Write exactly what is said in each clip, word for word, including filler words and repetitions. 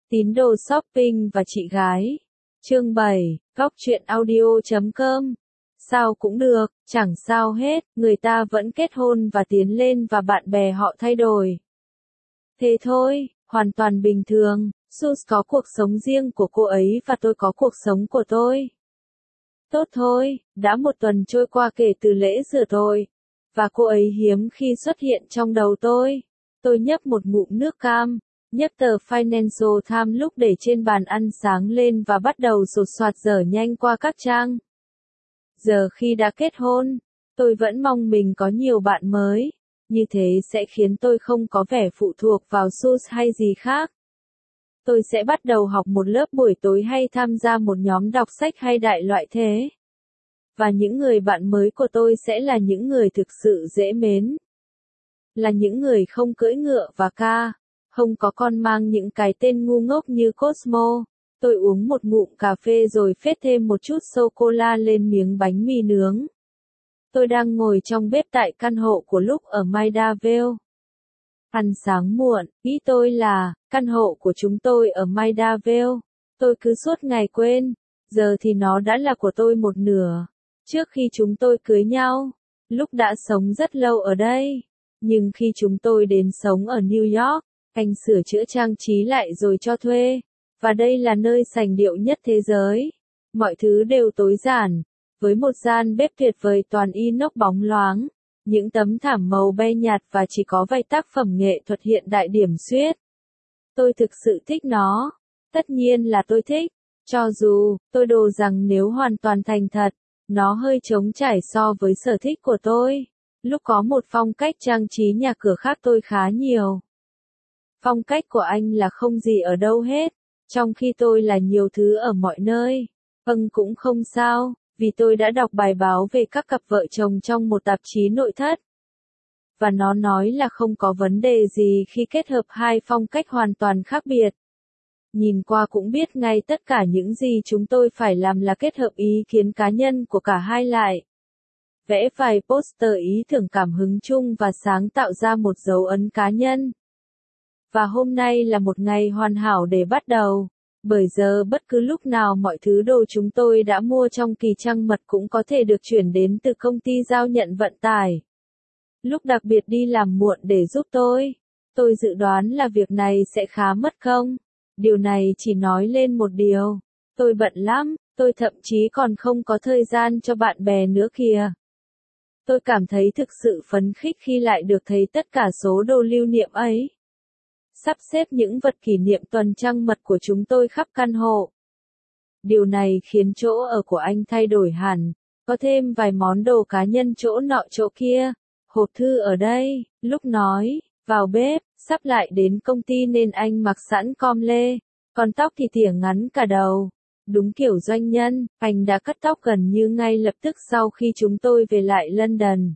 Tín đồ shopping và chị gái. Chương bảy, góc truyện audio chấm com. Sao cũng được, chẳng sao hết, người ta vẫn kết hôn và tiến lên và bạn bè họ thay đổi. Thế thôi, hoàn toàn bình thường, Sus có cuộc sống riêng của cô ấy và tôi có cuộc sống của tôi. Tốt thôi, đã một tuần trôi qua kể từ lễ rửa tội, và cô ấy hiếm khi xuất hiện trong đầu tôi. Tôi nhấp một ngụm nước cam, nhấc tờ Financial Times lúc để trên bàn ăn sáng lên và bắt đầu sột soạt dở nhanh qua các trang. Giờ khi đã kết hôn, tôi vẫn mong mình có nhiều bạn mới, như thế sẽ khiến tôi không có vẻ phụ thuộc vào Sus hay gì khác. Tôi sẽ bắt đầu học một lớp buổi tối hay tham gia một nhóm đọc sách hay đại loại thế. Và những người bạn mới của tôi sẽ là những người thực sự dễ mến. Là những người không cưỡi ngựa và ca, không có con mang những cái tên ngu ngốc như Cosmo. Tôi uống một ngụm cà phê rồi phết thêm một chút sô-cô-la lên miếng bánh mì nướng. Tôi đang ngồi trong bếp tại căn hộ của Lúc ở Maida Vale. Ăn sáng muộn, ý tôi là, căn hộ của chúng tôi ở Maida Vale. Tôi cứ suốt ngày quên, giờ thì nó đã là của tôi một nửa. Trước khi chúng tôi cưới nhau, Lúc đã sống rất lâu ở đây. Nhưng khi chúng tôi đến sống ở New York, anh sửa chữa trang trí lại rồi cho thuê. Và đây là nơi sành điệu nhất thế giới. Mọi thứ đều tối giản, với một gian bếp tuyệt vời toàn inox bóng loáng, những tấm thảm màu be nhạt và chỉ có vài tác phẩm nghệ thuật hiện đại điểm xuyết. Tôi thực sự thích nó. Tất nhiên là tôi thích. Cho dù, tôi đồ rằng nếu hoàn toàn thành thật, nó hơi trống trải so với sở thích của tôi. Lúc có một phong cách trang trí nhà cửa khác tôi khá nhiều. Phong cách của anh là không gì ở đâu hết, trong khi tôi là nhiều thứ ở mọi nơi. Vâng cũng không sao, vì tôi đã đọc bài báo về các cặp vợ chồng trong một tạp chí nội thất. Và nó nói là không có vấn đề gì khi kết hợp hai phong cách hoàn toàn khác biệt. Nhìn qua cũng biết ngay tất cả những gì chúng tôi phải làm là kết hợp ý kiến cá nhân của cả hai lại. Vẽ vài poster ý tưởng cảm hứng chung và sáng tạo ra một dấu ấn cá nhân. Và hôm nay là một ngày hoàn hảo để bắt đầu. Bởi giờ bất cứ lúc nào mọi thứ đồ chúng tôi đã mua trong kỳ trăng mật cũng có thể được chuyển đến từ công ty giao nhận vận tải. Lúc đặc biệt đi làm muộn để giúp tôi. Tôi dự đoán là việc này sẽ khá mất công. Điều này chỉ nói lên một điều. Tôi bận lắm, tôi thậm chí còn không có thời gian cho bạn bè nữa kìa. Tôi cảm thấy thực sự phấn khích khi lại được thấy tất cả số đồ lưu niệm ấy. Sắp xếp những vật kỷ niệm tuần trăng mật của chúng tôi khắp căn hộ. Điều này khiến chỗ ở của anh thay đổi hẳn, có thêm vài món đồ cá nhân chỗ nọ chỗ kia. Hộp thư ở đây, Lúc nói, vào bếp, sắp lại đến công ty nên anh mặc sẵn com lê, còn tóc thì tỉa ngắn cả đầu. Đúng kiểu doanh nhân, anh đã cắt tóc gần như ngay lập tức sau khi chúng tôi về lại London.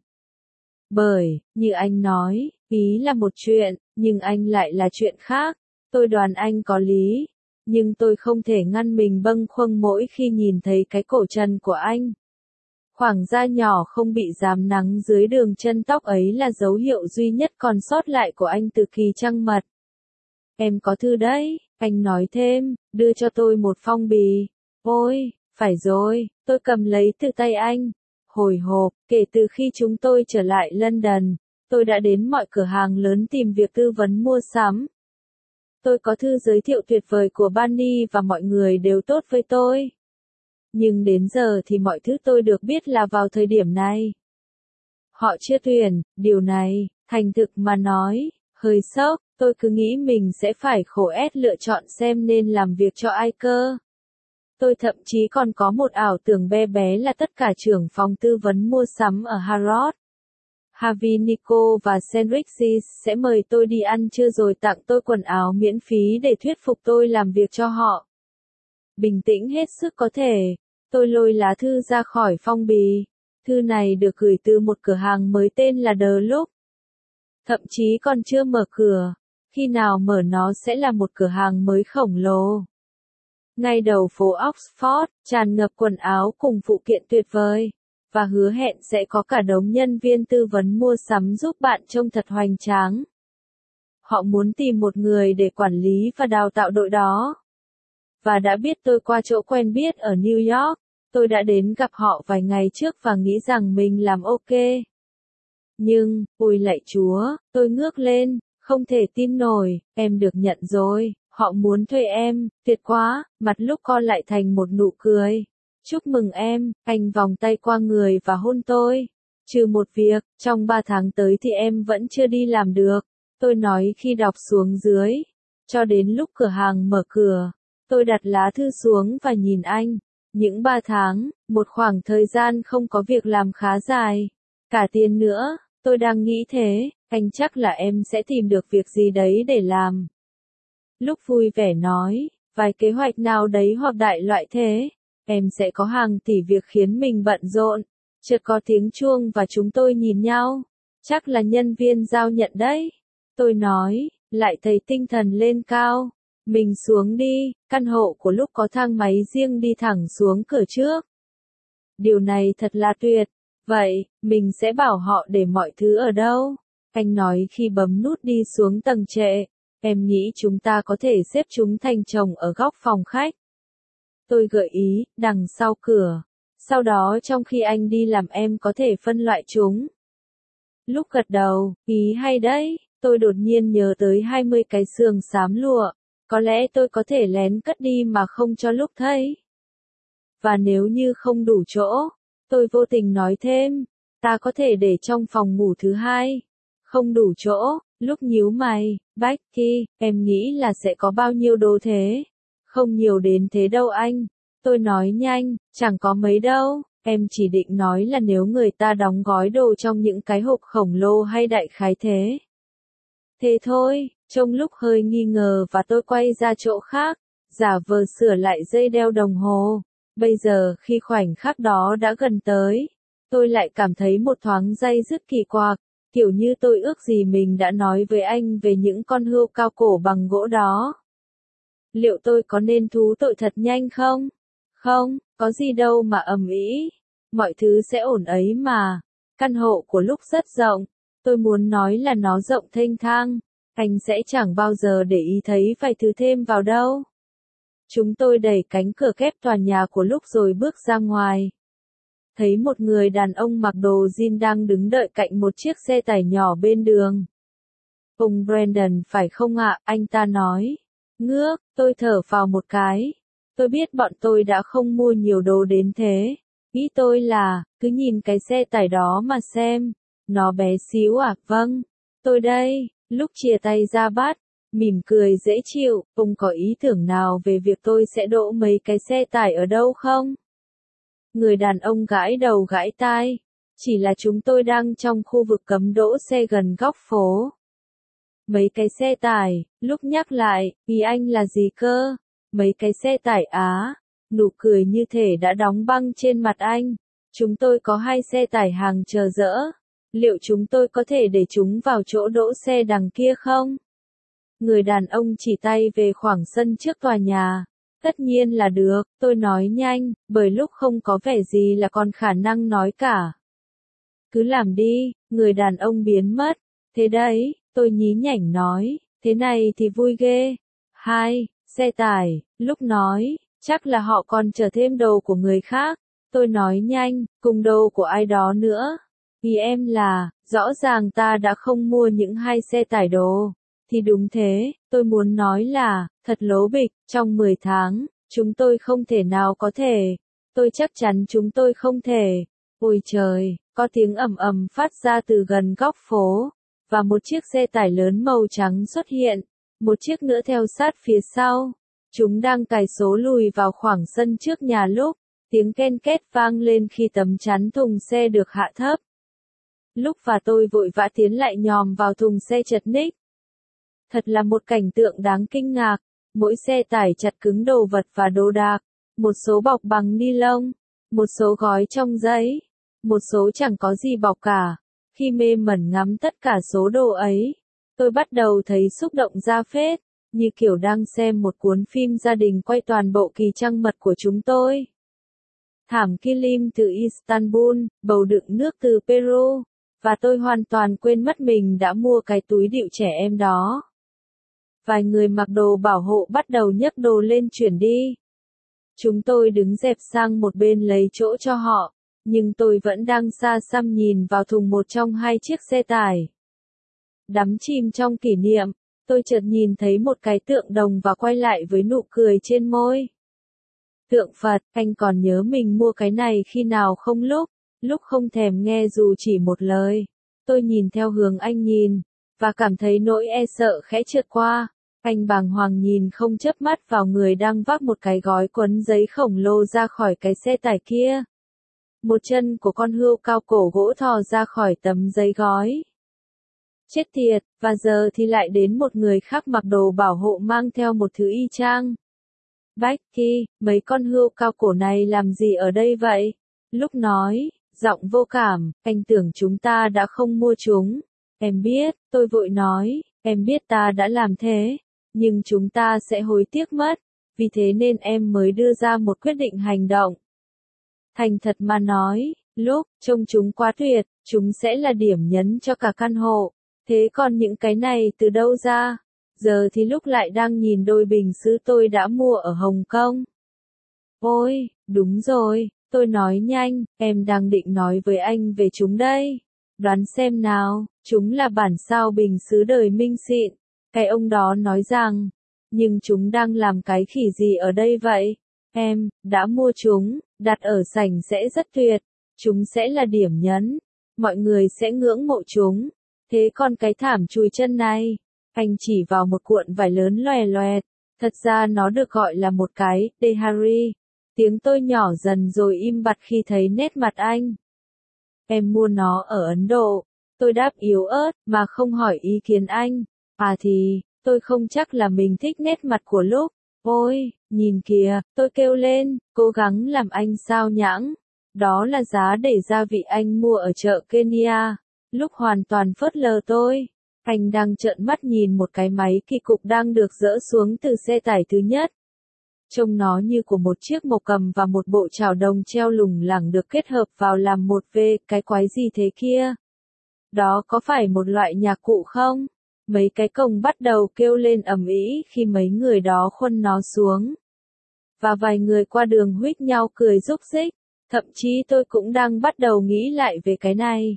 Bởi, như anh nói, ý là một chuyện, nhưng anh lại là chuyện khác. Tôi đoán anh có lý, nhưng tôi không thể ngăn mình bâng khuâng mỗi khi nhìn thấy cái cổ trần của anh. Khoảng da nhỏ không bị rám nắng dưới đường chân tóc ấy là dấu hiệu duy nhất còn sót lại của anh từ kỳ trăng mật. Em có thư đấy, anh nói thêm, đưa cho tôi một phong bì. Ôi, phải rồi, tôi cầm lấy từ tay anh. Hồi hộp, kể từ khi chúng tôi trở lại London, tôi đã đến mọi cửa hàng lớn tìm việc tư vấn mua sắm. Tôi có thư giới thiệu tuyệt vời của Barney và mọi người đều tốt với tôi. Nhưng đến giờ thì mọi thứ tôi được biết là vào thời điểm này. Họ chưa tuyển, điều này, thành thực mà nói, hơi sốc, tôi cứ nghĩ mình sẽ phải khổ ép lựa chọn xem nên làm việc cho ai cơ. Tôi thậm chí còn có một ảo tưởng bé bé là tất cả trưởng phòng tư vấn mua sắm ở Harrods, Harvey Nico và Sainsbury's sẽ mời tôi đi ăn trưa rồi tặng tôi quần áo miễn phí để thuyết phục tôi làm việc cho họ. Bình tĩnh hết sức có thể, tôi lôi lá thư ra khỏi phong bì. Thư này được gửi từ một cửa hàng mới tên là The Look. Thậm chí còn chưa mở cửa, khi nào mở nó sẽ là một cửa hàng mới khổng lồ. Ngay đầu phố Oxford, tràn ngập quần áo cùng phụ kiện tuyệt vời, và hứa hẹn sẽ có cả đống nhân viên tư vấn mua sắm giúp bạn trông thật hoành tráng. Họ muốn tìm một người để quản lý và đào tạo đội đó. Và đã biết tôi qua chỗ quen biết ở New York, tôi đã đến gặp họ vài ngày trước và nghĩ rằng mình làm ok. Nhưng, ôi lạy Chúa, tôi ngước lên, không thể tin nổi, em được nhận rồi, họ muốn thuê em, tuyệt quá, mặt lúc con lại thành một nụ cười. Chúc mừng em, anh vòng tay qua người và hôn tôi. Trừ một việc, trong ba tháng tới thì em vẫn chưa đi làm được, tôi nói khi đọc xuống dưới. Cho đến lúc cửa hàng mở cửa, tôi đặt lá thư xuống và nhìn anh. Những ba tháng, một khoảng thời gian không có việc làm khá dài. Cả tiền nữa, tôi đang nghĩ thế, anh chắc là em sẽ tìm được việc gì đấy để làm. Lúc vui vẻ nói, vài kế hoạch nào đấy hoặc đại loại thế, em sẽ có hàng tỷ việc khiến mình bận rộn. Chợt có tiếng chuông và chúng tôi nhìn nhau. Chắc là nhân viên giao nhận đấy. Tôi nói, lại thấy tinh thần lên cao. Mình xuống đi, căn hộ của lúc có thang máy riêng đi thẳng xuống cửa trước. Điều này thật là tuyệt. Vậy, mình sẽ bảo họ để mọi thứ ở đâu? Anh nói khi bấm nút đi xuống tầng trệ. Em nghĩ chúng ta có thể xếp chúng thành chồng ở góc phòng khách. Tôi gợi ý, đằng sau cửa. Sau đó trong khi anh đi làm em có thể phân loại chúng. Lúc gật đầu, ý hay đấy, tôi đột nhiên nhớ tới hai mươi cái sườn xám lụa. Có lẽ tôi có thể lén cất đi mà không cho lúc thấy. Và nếu như không đủ chỗ, tôi vô tình nói thêm, ta có thể để trong phòng ngủ thứ hai. Không đủ chỗ, lúc nhíu mày, Becky, em nghĩ là sẽ có bao nhiêu đồ thế? Không nhiều đến thế đâu anh. Tôi nói nhanh, chẳng có mấy đâu, em chỉ định nói là nếu người ta đóng gói đồ trong những cái hộp khổng lồ hay đại khái thế. Thế thôi, trong lúc hơi nghi ngờ và tôi quay ra chỗ khác, giả vờ sửa lại dây đeo đồng hồ. Bây giờ khi khoảnh khắc đó đã gần tới, tôi lại cảm thấy một thoáng day dứt kỳ quặc, kiểu như tôi ước gì mình đã nói với anh về những con hươu cao cổ bằng gỗ đó. Liệu tôi có nên thú tội thật nhanh không? Không, có gì đâu mà ầm ĩ. Mọi thứ sẽ ổn ấy mà. Căn hộ của lúc rất rộng. Tôi muốn nói là nó rộng thênh thang. Anh sẽ chẳng bao giờ để ý thấy vài thứ thêm vào đâu. Chúng tôi đẩy cánh cửa kép tòa nhà của lúc rồi bước ra ngoài. Thấy một người đàn ông mặc đồ jean đang đứng đợi cạnh một chiếc xe tải nhỏ bên đường. Ông Brandon phải không ạ? Anh ta nói. Ngước, tôi thở phào một cái. Tôi biết bọn tôi đã không mua nhiều đồ đến thế. Ý tôi là, cứ nhìn cái xe tải đó mà xem. Nó bé xíu à? Vâng. Tôi đây. Lúc chia tay ra bắt, mỉm cười dễ chịu. Ông có ý tưởng nào về việc tôi sẽ đỗ mấy cái xe tải ở đâu không? Người đàn ông gãi đầu gãi tai. Chỉ là chúng tôi đang trong khu vực cấm đỗ xe gần góc phố. Mấy cái xe tải, lúc nhắc lại, ý anh là gì cơ? Mấy cái xe tải á, nụ cười như thể đã đóng băng trên mặt anh. Chúng tôi có hai xe tải hàng chờ dỡ. Liệu chúng tôi có thể để chúng vào chỗ đỗ xe đằng kia không? Người đàn ông chỉ tay về khoảng sân trước tòa nhà. Tất nhiên là được, tôi nói nhanh, bởi lúc không có vẻ gì là còn khả năng nói cả. Cứ làm đi, người đàn ông biến mất. Thế đấy, tôi nhí nhảnh nói, thế này thì vui ghê. Hai, xe tải, lúc nói, chắc là họ còn chở thêm đồ của người khác. Tôi nói nhanh, cùng đồ của ai đó nữa. Ý em là, rõ ràng ta đã không mua những hai xe tải đồ. Thì đúng thế, tôi muốn nói là, thật lố bịch, trong mười tháng, chúng tôi không thể nào có thể. Tôi chắc chắn chúng tôi không thể. Ôi trời, có tiếng ầm ầm phát ra từ gần góc phố. Và một chiếc xe tải lớn màu trắng xuất hiện. Một chiếc nữa theo sát phía sau. Chúng đang cài số lùi vào khoảng sân trước nhà lúc. Tiếng ken két vang lên khi tấm chắn thùng xe được hạ thấp. Lúc và tôi vội vã tiến lại nhòm vào thùng xe chật ních. Thật là một cảnh tượng đáng kinh ngạc. Mỗi xe tải chặt cứng đồ vật và đồ đạc. Một số bọc bằng ni lông. Một số gói trong giấy. Một số chẳng có gì bọc cả. Khi mê mẩn ngắm tất cả số đồ ấy, tôi bắt đầu thấy xúc động ra phết, như kiểu đang xem một cuốn phim gia đình quay toàn bộ kỳ trăng mật của chúng tôi. Thảm kilim từ Istanbul, bầu đựng nước từ Peru, và tôi hoàn toàn quên mất mình đã mua cái túi đựng trẻ em đó. Vài người mặc đồ bảo hộ bắt đầu nhấc đồ lên chuyển đi. Chúng tôi đứng dẹp sang một bên lấy chỗ cho họ, nhưng tôi vẫn đang xa xăm nhìn vào thùng một trong hai chiếc xe tải. Đắm chìm trong kỷ niệm, tôi chợt nhìn thấy một cái tượng đồng và quay lại với nụ cười trên môi. Tượng Phật, anh còn nhớ mình mua cái này khi nào không? Lúc, lúc không thèm nghe dù chỉ một lời. Tôi nhìn theo hướng anh nhìn, và cảm thấy nỗi e sợ khẽ trượt qua. Anh bàng hoàng nhìn không chớp mắt vào người đang vác một cái gói quấn giấy khổng lồ ra khỏi cái xe tải kia. Một chân của con hươu cao cổ gỗ thò ra khỏi tấm giấy gói. Chết tiệt, và giờ thì lại đến một người khác mặc đồ bảo hộ mang theo một thứ y chang. Becky, mấy con hươu cao cổ này làm gì ở đây vậy? Lúc nói, giọng vô cảm, anh tưởng chúng ta đã không mua chúng. Em biết, tôi vội nói, em biết ta đã làm thế, nhưng chúng ta sẽ hối tiếc mất, vì thế nên em mới đưa ra một quyết định hành động. Thành thật mà nói, lúc trông chúng quá tuyệt, chúng sẽ là điểm nhấn cho cả căn hộ. Thế còn những cái này từ đâu ra? Giờ thì lúc lại đang nhìn đôi bình sứ tôi đã mua ở Hồng Kông. Ôi, đúng rồi, tôi nói nhanh, em đang định nói với anh về chúng đây. Đoán xem nào, chúng là bản sao bình sứ đời Minh xịn. Cái ông đó nói rằng, nhưng chúng đang làm cái khỉ gì ở đây vậy? Em, đã mua chúng, đặt ở sảnh sẽ rất tuyệt. Chúng sẽ là điểm nhấn. Mọi người sẽ ngưỡng mộ chúng. Thế còn cái thảm chùi chân này? Anh chỉ vào một cuộn vải lớn loè loẹt. Thật ra nó được gọi là một cái, Dehari. Tiếng tôi nhỏ dần rồi im bặt khi thấy nét mặt anh. Em mua nó ở Ấn Độ. Tôi đáp yếu ớt, mà không hỏi ý kiến anh. À thì, tôi không chắc là mình thích nét mặt của lúc. Ôi, nhìn kìa, tôi kêu lên, cố gắng làm anh sao nhãng. Đó là giá để gia vị anh mua ở chợ Kenya. Lúc hoàn toàn phớt lờ tôi. Anh đang trợn mắt nhìn một cái máy kỳ cục đang được dỡ xuống từ xe tải thứ nhất. Trông nó như của một chiếc mộc cầm và một bộ chảo đồng treo lủng lẳng được kết hợp vào làm một V, cái quái gì thế kia? Đó có phải một loại nhạc cụ không? Mấy cái cồng bắt đầu kêu lên ầm ĩ khi mấy người đó khuân nó xuống. Và vài người qua đường huých nhau cười rúc rích. Thậm chí tôi cũng đang bắt đầu nghĩ lại về cái này.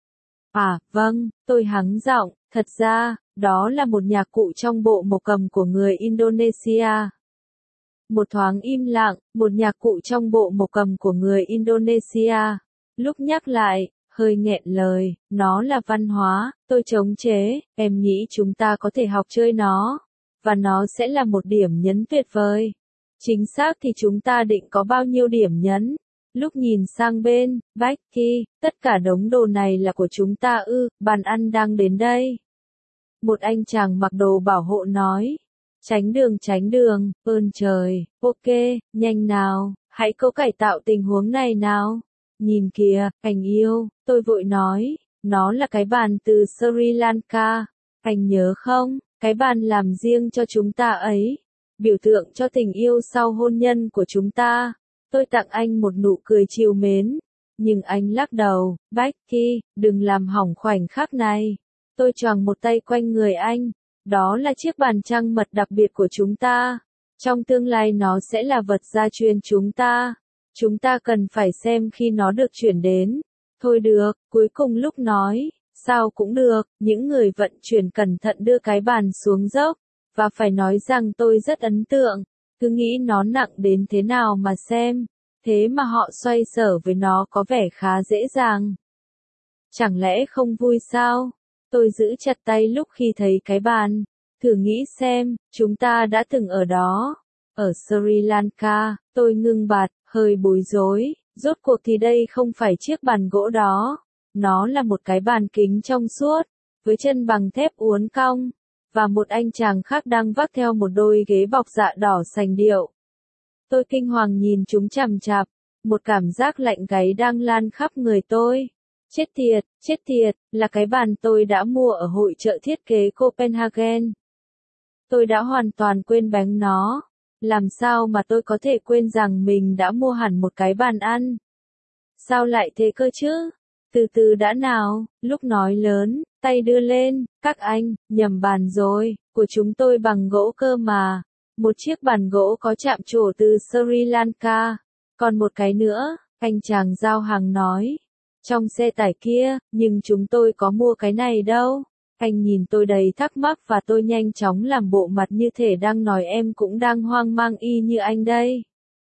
À, vâng, tôi hắng giọng, thật ra, đó là một nhạc cụ trong bộ mộc cầm của người Indonesia. Một thoáng im lặng, một nhạc cụ trong bộ mộc cầm của người Indonesia. Lúc nhắc lại, hơi nghẹn lời, nó là văn hóa, tôi chống chế, em nghĩ chúng ta có thể học chơi nó, và nó sẽ là một điểm nhấn tuyệt vời. Chính xác thì chúng ta định có bao nhiêu điểm nhấn? Lúc nhìn sang bên, Becky, tất cả đống đồ này là của chúng ta ư, bàn ăn đang đến đây. Một anh chàng mặc đồ bảo hộ nói. Tránh đường tránh đường, ơn trời, ok, nhanh nào, hãy cố cải tạo tình huống này nào. Nhìn kìa, anh yêu, tôi vội nói, nó là cái bàn từ Sri Lanka, anh nhớ không, cái bàn làm riêng cho chúng ta ấy, biểu tượng cho tình yêu sau hôn nhân của chúng ta. Tôi tặng anh một nụ cười trìu mến, nhưng anh lắc đầu, Becky, đừng làm hỏng khoảnh khắc này. Tôi choàng một tay quanh người anh. Đó là chiếc bàn trăng mật đặc biệt của chúng ta. Trong tương lai nó sẽ là vật gia truyền chúng ta. Chúng ta cần phải xem khi nó được chuyển đến. Thôi được, cuối cùng lúc nói, sao cũng được, những người vận chuyển cẩn thận đưa cái bàn xuống dốc. Và phải nói rằng tôi rất ấn tượng. Cứ nghĩ nó nặng đến thế nào mà xem. Thế mà họ xoay sở với nó có vẻ khá dễ dàng. Chẳng lẽ không vui sao? Tôi giữ chặt tay lúc khi thấy cái bàn. Thử nghĩ xem, chúng ta đã từng ở đó. Ở Sri Lanka, tôi ngưng bặt, hơi bối rối. Rốt cuộc thì đây không phải chiếc bàn gỗ đó. Nó là một cái bàn kính trong suốt, với chân bằng thép uốn cong. Và một anh chàng khác đang vác theo một đôi ghế bọc dạ đỏ sành điệu. Tôi kinh hoàng nhìn chúng chằm chằm. Một cảm giác lạnh gáy đang lan khắp người tôi. Chết tiệt, chết tiệt, là cái bàn tôi đã mua ở hội chợ thiết kế Copenhagen. Tôi đã hoàn toàn quên bánh nó. Làm sao mà tôi có thể quên rằng mình đã mua hẳn một cái bàn ăn? Sao lại thế cơ chứ? Từ từ đã nào, lúc nói lớn, tay đưa lên, các anh, nhầm bàn rồi, Của chúng tôi bằng gỗ cơ mà. Một chiếc bàn gỗ có chạm trổ từ Sri Lanka. Còn một cái nữa, anh chàng giao hàng nói. Trong xe tải kia, nhưng chúng tôi có mua cái này đâu. Anh nhìn tôi đầy thắc mắc và tôi nhanh chóng làm bộ mặt như thể đang nói em cũng đang hoang mang y như anh đây.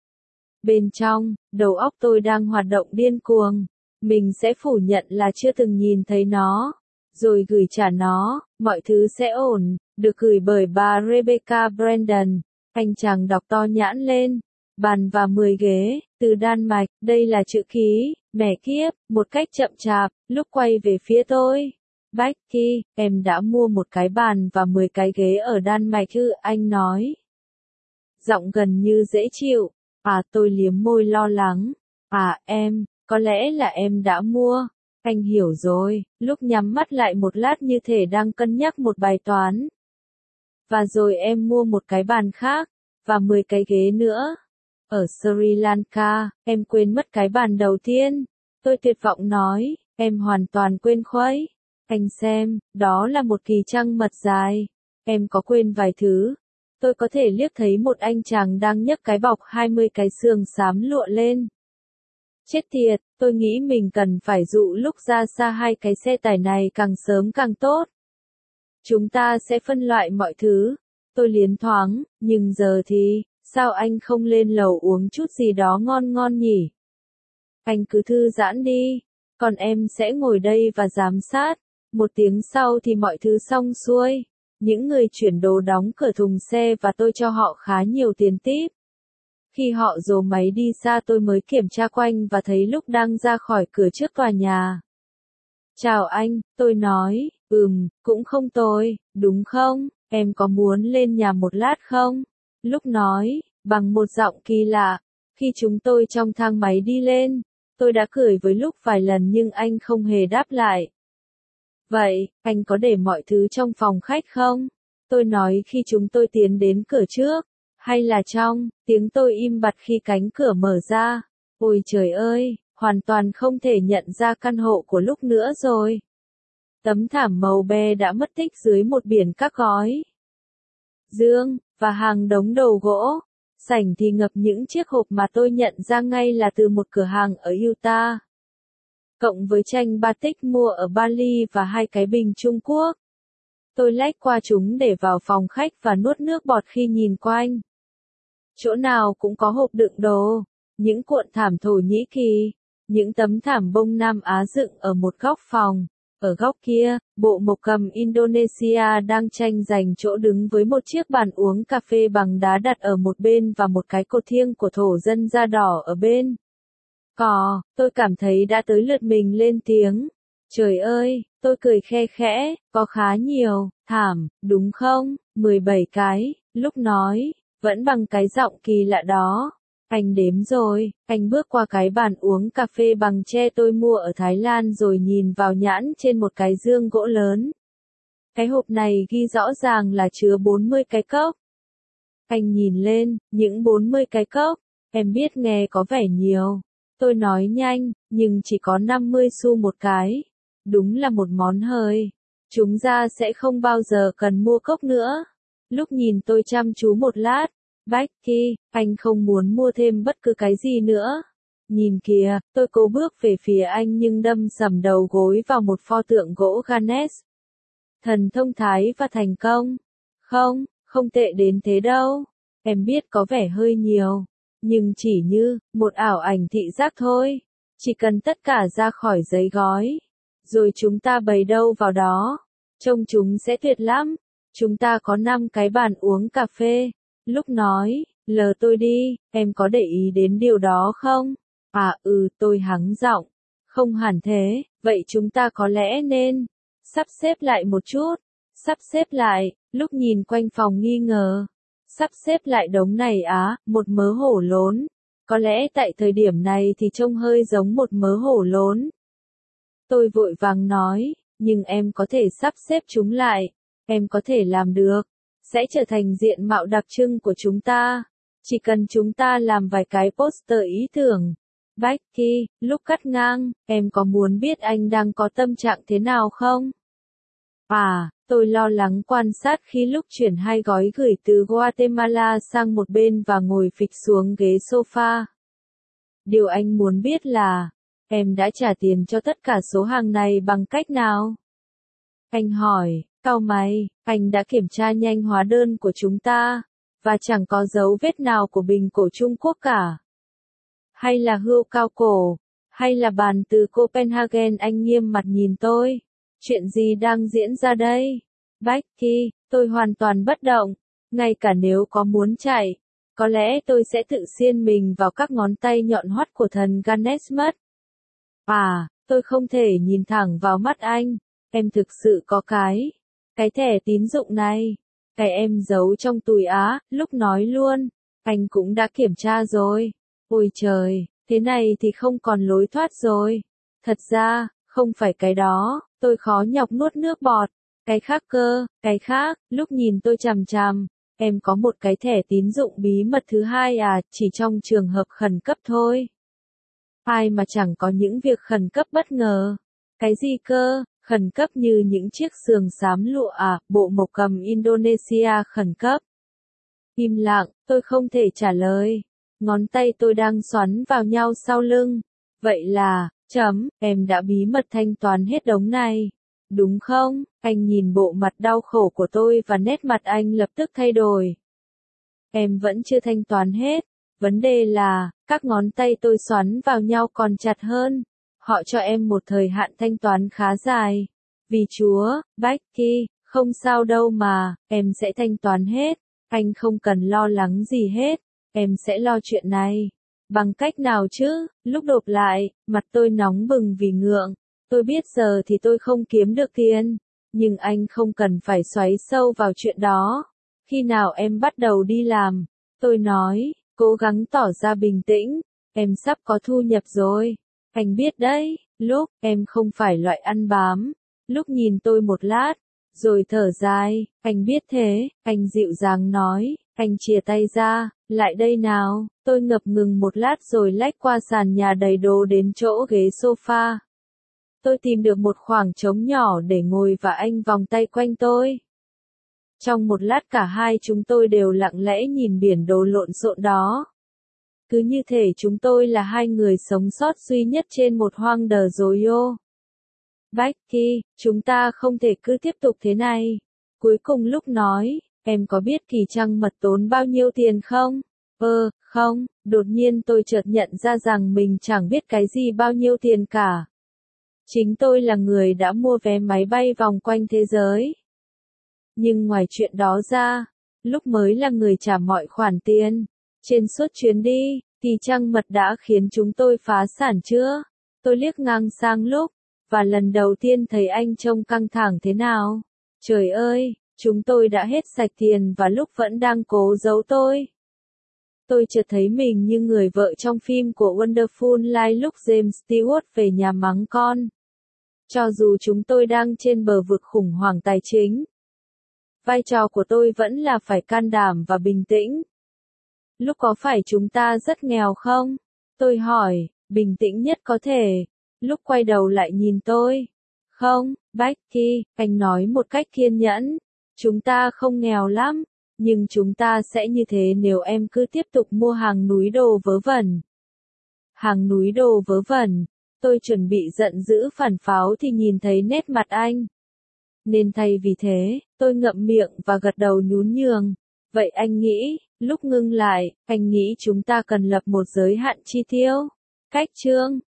Bên trong, đầu óc tôi đang hoạt động điên cuồng. Mình sẽ phủ nhận là chưa từng nhìn thấy nó. Rồi gửi trả nó, mọi thứ sẽ ổn. Được gửi bởi bà Rebecca Brandon. Anh chàng đọc to nhãn lên. Bàn và mười ghế, từ Đan Mạch, đây là chữ ký, mẹ kiếp, một cách chậm chạp, lúc quay về phía tôi. Becky, em đã mua một cái bàn và mười cái ghế ở Đan Mạch ư, anh nói. Giọng gần như dễ chịu. À, tôi liếm môi lo lắng. À, em, có lẽ là em đã mua. Anh hiểu rồi, lúc nhắm mắt lại một lát như thể đang cân nhắc một bài toán. Và rồi em mua một cái bàn khác, và mười cái ghế nữa. Ở Sri Lanka, em quên mất cái bàn đầu tiên. Tôi tuyệt vọng nói, em hoàn toàn quên khuấy. Anh xem, đó là một kỳ trăng mật dài. Em có quên vài thứ. Tôi có thể liếc thấy một anh chàng đang nhấc cái bọc hai mươi cái xương xám lụa lên. Chết tiệt, tôi nghĩ mình cần phải dụ lúc ra xa hai cái xe tải này càng sớm càng tốt. Chúng ta sẽ phân loại mọi thứ. Tôi liến thoáng, nhưng giờ thì, sao anh không lên lầu uống chút gì đó ngon ngon nhỉ? Anh cứ thư giãn đi, còn em sẽ ngồi đây và giám sát. Một tiếng sau thì mọi thứ xong xuôi. Những người chuyển đồ đóng cửa thùng xe và tôi cho họ khá nhiều tiền tip. Khi họ dồ máy đi xa tôi mới kiểm tra quanh và thấy lúc đang ra khỏi cửa trước tòa nhà. Chào anh, tôi nói, ừm, cũng không tồi, đúng không? Em có muốn lên nhà một lát không? Lúc nói, bằng một giọng kỳ lạ. Khi chúng tôi trong thang máy đi lên, tôi đã cười với Lúc vài lần nhưng anh không hề đáp lại. Vậy, anh có để mọi thứ trong phòng khách không? Tôi nói khi chúng tôi tiến đến cửa trước. Hay là trong, tiếng tôi im bặt khi cánh cửa mở ra. Ôi trời ơi, hoàn toàn không thể nhận ra căn hộ của Lúc nữa rồi. Tấm thảm màu be đã mất tích dưới một biển các gói dương, và hàng đống đồ gỗ. Sảnh thì ngập những chiếc hộp mà tôi nhận ra ngay là từ một cửa hàng ở Utah. Cộng với tranh batik mua ở Bali và hai cái bình Trung Quốc. Tôi lách qua chúng để vào phòng khách và nuốt nước bọt khi nhìn quanh. Chỗ nào cũng có hộp đựng đồ, những cuộn thảm Thổ Nhĩ Kỳ, những tấm thảm bông Nam Á dựng ở một góc phòng. Ở góc kia, bộ mộc cầm Indonesia đang tranh giành chỗ đứng với một chiếc bàn uống cà phê bằng đá đặt ở một bên và một cái cột thiêng của thổ dân da đỏ ở bên. Cò, tôi cảm thấy đã tới lượt mình lên tiếng. Trời ơi, tôi cười khe khẽ, có khá nhiều, thảm, đúng không? mười bảy cái, Lúc nói, vẫn bằng cái giọng kỳ lạ đó. Anh đếm rồi, anh bước qua cái bàn uống cà phê bằng tre tôi mua ở Thái Lan rồi nhìn vào nhãn trên một cái dương gỗ lớn. Cái hộp này ghi rõ ràng là chứa bốn mươi cái cốc. Anh nhìn lên, những bốn mươi cái cốc, em biết nghe có vẻ nhiều. Tôi nói nhanh, nhưng chỉ có năm mươi xu một cái. Đúng là một món hời. Chúng ra sẽ không bao giờ cần mua cốc nữa. Lúc nhìn tôi chăm chú một lát. Becky, anh không muốn mua thêm bất cứ cái gì nữa. Nhìn kìa, tôi cố bước về phía anh nhưng đâm sầm đầu gối vào một pho tượng gỗ Ganesh. Thần thông thái và thành công. Không, không tệ đến thế đâu. Em biết có vẻ hơi nhiều. Nhưng chỉ như, một ảo ảnh thị giác thôi. Chỉ cần tất cả ra khỏi giấy gói. Rồi chúng ta bày đâu vào đó. Trông chúng sẽ tuyệt lắm. Chúng ta có năm cái bàn uống cà phê. Lúc nói, lờ tôi đi, em có để ý đến điều đó không? À ừ, tôi hắng giọng. Không hẳn thế, vậy chúng ta có lẽ nên sắp xếp lại một chút. Sắp xếp lại, Lúc nhìn quanh phòng nghi ngờ. Sắp xếp lại đống này á, một mớ hổ lốn. Có lẽ tại thời điểm này thì trông hơi giống một mớ hổ lốn. Tôi vội vàng nói, nhưng em có thể sắp xếp chúng lại. Em có thể làm được. Sẽ trở thành diện mạo đặc trưng của chúng ta. Chỉ cần chúng ta làm vài cái poster ý tưởng. Becky, Lúc cắt ngang, em có muốn biết anh đang có tâm trạng thế nào không? À, tôi Tôi lo lắng quan sát khi lúc chuyển hai gói gửi từ Guatemala sang một bên và ngồi phịch xuống ghế sofa. Điều anh muốn biết là, em đã trả tiền cho tất cả số hàng này bằng cách nào? Anh hỏi, cau mày, anh đã kiểm tra nhanh hóa đơn của chúng ta, và chẳng có dấu vết nào của bình cổ Trung Quốc cả. Hay là hươu cao cổ, hay là bàn từ Copenhagen? Anh nghiêm mặt nhìn tôi. Chuyện gì đang diễn ra đây? Becky, tôi hoàn toàn bất động, ngay cả nếu có muốn chạy, có lẽ tôi sẽ tự xiên mình vào các ngón tay nhọn hoắt của thần Ganesh mất. À, tôi không thể nhìn thẳng vào mắt anh, em thực sự có cái, cái thẻ tín dụng này, cái em giấu trong túi á, lúc nói luôn, anh cũng đã kiểm tra rồi. Ôi trời, thế này thì không còn lối thoát rồi. Thật ra, không phải cái đó, tôi khó nhọc nuốt nước bọt. Cái khác cơ, cái khác, lúc nhìn tôi chằm chằm, em có một cái thẻ tín dụng bí mật thứ hai à, chỉ trong trường hợp khẩn cấp thôi. Ai mà chẳng có những việc khẩn cấp bất ngờ. Cái gì cơ, khẩn cấp như những chiếc sườn xám lụa à, bộ mộc cầm Indonesia khẩn cấp. Im lặng, tôi không thể trả lời. Ngón tay tôi đang xoắn vào nhau sau lưng. Vậy là, chấm, em đã bí mật thanh toán hết đống này. Đúng không? Anh nhìn bộ mặt đau khổ của tôi và nét mặt anh lập tức thay đổi. Em vẫn chưa thanh toán hết. Vấn đề là, các ngón tay tôi xoắn vào nhau còn chặt hơn. Họ cho em một thời hạn thanh toán khá dài. Vì Chúa, Becky, không sao đâu mà, em sẽ thanh toán hết. Anh không cần lo lắng gì hết. Em sẽ lo chuyện này. Bằng cách nào chứ? Lúc đột lại, mặt tôi nóng bừng vì ngượng. Tôi biết giờ thì tôi không kiếm được tiền. Nhưng anh không cần phải xoáy sâu vào chuyện đó. Khi nào em bắt đầu đi làm? Tôi nói, cố gắng tỏ ra bình tĩnh. Em sắp có thu nhập rồi. Anh biết đấy, lúc em không phải loại ăn bám. Lúc nhìn tôi một lát, rồi thở dài, anh biết thế, anh dịu dàng nói, anh chìa tay ra, lại đây nào. Tôi ngập ngừng một lát rồi lách qua sàn nhà đầy đồ đến chỗ ghế sofa. Tôi tìm được một khoảng trống nhỏ để ngồi và anh vòng tay quanh tôi. Trong một lát cả hai chúng tôi đều lặng lẽ nhìn biển đồ lộn xộn đó. Cứ như thể chúng tôi là hai người sống sót duy nhất trên một hoang đờ rối ô. Becky, chúng ta không thể cứ tiếp tục thế này. Cuối cùng lúc nói, em có biết kỳ trăng mật tốn bao nhiêu tiền không? Ơ, không, đột nhiên tôi chợt nhận ra rằng mình chẳng biết cái gì bao nhiêu tiền cả. Chính tôi là người đã mua vé máy bay vòng quanh thế giới. Nhưng ngoài chuyện đó ra, lúc mới là người trả mọi khoản tiền. Trên suốt chuyến đi, kỳ trăng mật đã khiến chúng tôi phá sản chưa? Tôi liếc ngang sang lúc, và lần đầu tiên thấy anh trông căng thẳng thế nào. Trời ơi, chúng tôi đã hết sạch tiền và lúc vẫn đang cố giấu tôi. Tôi chợt thấy mình như người vợ trong phim của Wonderful Life lúc James Stewart về nhà mắng con. Cho dù chúng tôi đang trên bờ vực khủng hoảng tài chính, vai trò của tôi vẫn là phải can đảm và bình tĩnh. Lúc có phải chúng ta rất nghèo không? Tôi hỏi, bình tĩnh nhất có thể. Lúc quay đầu lại nhìn tôi. Không, Becky, anh nói một cách kiên nhẫn. Chúng ta không nghèo lắm, nhưng chúng ta sẽ như thế nếu em cứ tiếp tục mua hàng núi đồ vớ vẩn. Hàng núi đồ vớ vẩn. Tôi chuẩn bị giận dữ phản pháo thì nhìn thấy nét mặt anh. Nên thay vì thế, tôi ngậm miệng và gật đầu nhún nhường. Vậy anh nghĩ, lúc ngưng lại, anh nghĩ chúng ta cần lập một giới hạn chi tiêu. Cách chương